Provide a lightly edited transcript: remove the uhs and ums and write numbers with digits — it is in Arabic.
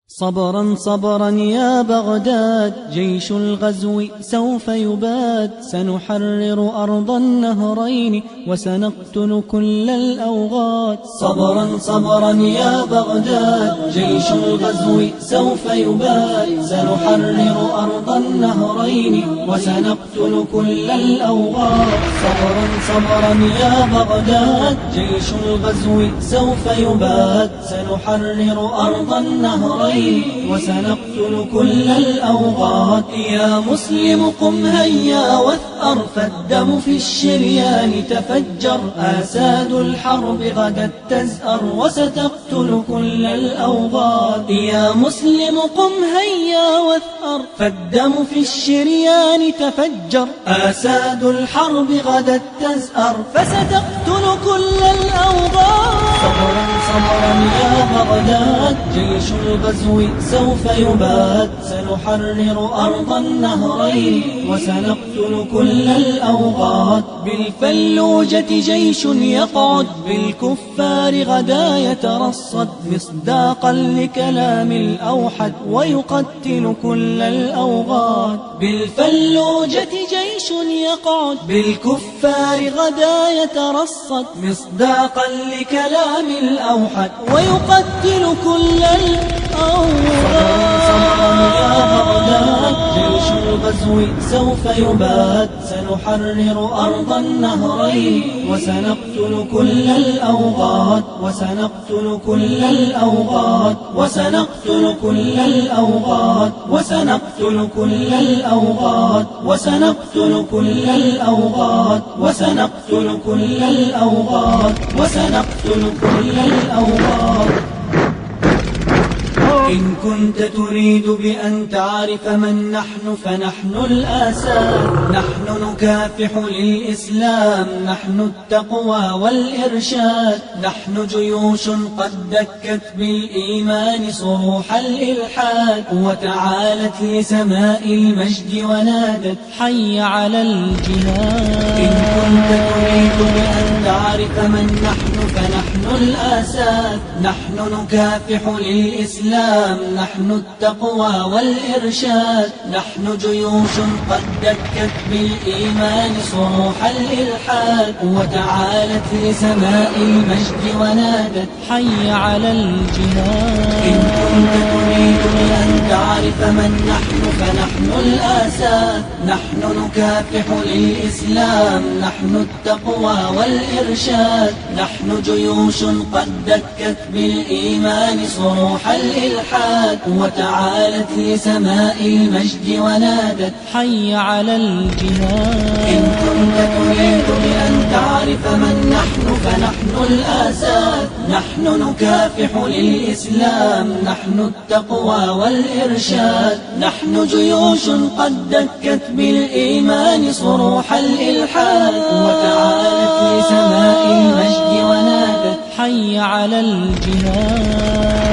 صبرا صبرا يا بغداد، جيش الغزو سوف يباد، سنحرر أرض النهرين وسنقتل كل الأوغاد. صبرا صبرا يا بغداد، جيش الغزو سوف يباد، سنحرر أرض النهرين وسنقتل كل الأوغاد. صبرا صبرا يا بغداد، جيش الغزو سوف يباد، سنحرر أرض النهرين وسنقتل كل الأوغاد. يا مسلم قم هيا واثأر، فالدم في الشريان تفجر، آساد الحرب غدا تزأر وستقتل كل الأوغاد. يا مسلم قم هيا واثأر، فالدم في الشريان تفجر، آساد الحرب غدا تزأر فستقتل كل الأوغاد. صبرا صبرا يا بغداد، جيش الغزو سوف يباد، سنحرر أرض النهرين وسنقتل كل الأوغاد. بالفلوجة جيش يقعد، بالكفار غدا يترصد، مصداقا لكلام الأوحد ويقتل كل الأوغاد. بالفلوجة جيش يقعد، بالكفار غدا يترصد، مصداقا لكلام الأوحد ويقتل كل الأوغاد. صبرا يا بغداد، جيش الغزو سوف يباد، سنحرر أرض النهرين وسنقتل كل الأوغاد. وسنقتل كل الأوغاد، وسنقتل كل الأوغاد، وسنقتل كل الأوغاد، وسنقتل كل الأوغاد، وسنقتل كل الأوغاد، وسنقتل كل الأوغاد. إن كنت تريد بأن تعرف من نحن فنحن الآساد، نحن نكافح للإسلام، نحن التقوى والإرشاد، نحن جيوش قد دكت بالإيمان صروح الإلحاد، وتعالت لسماء المجد ونادت حي على الجهاد. إن كنت تريد بأن تعرف من نحن فنحن الآساد، نحن نكافح للإسلام، نحن التقوى والإرشاد، نحن جيوش قد دكت بالإيمان صروح الإلحاد، وتعالت لسماء المجد ونادت حي على الجهاد. إن كنت تريد بأن تعرف من نحن فنحن الآساد، نحن نكافح للإسلام، نحن التقوى والإرشاد، نحن جيوش قد دكت بالإيمان صروح الإلحاد، وتعالت لسماء المجد ونادت حي على الجهاد. إن كنت تريد بأن تعرف من نحن فنحن الآساد، نحن نكافح للإسلام، نحن التقوى والإرشاد، نحن جيوش قد دكت بالإيمان صروح الإلحاد، وتعالت لسماء المجد ونادت حي على الجهاد.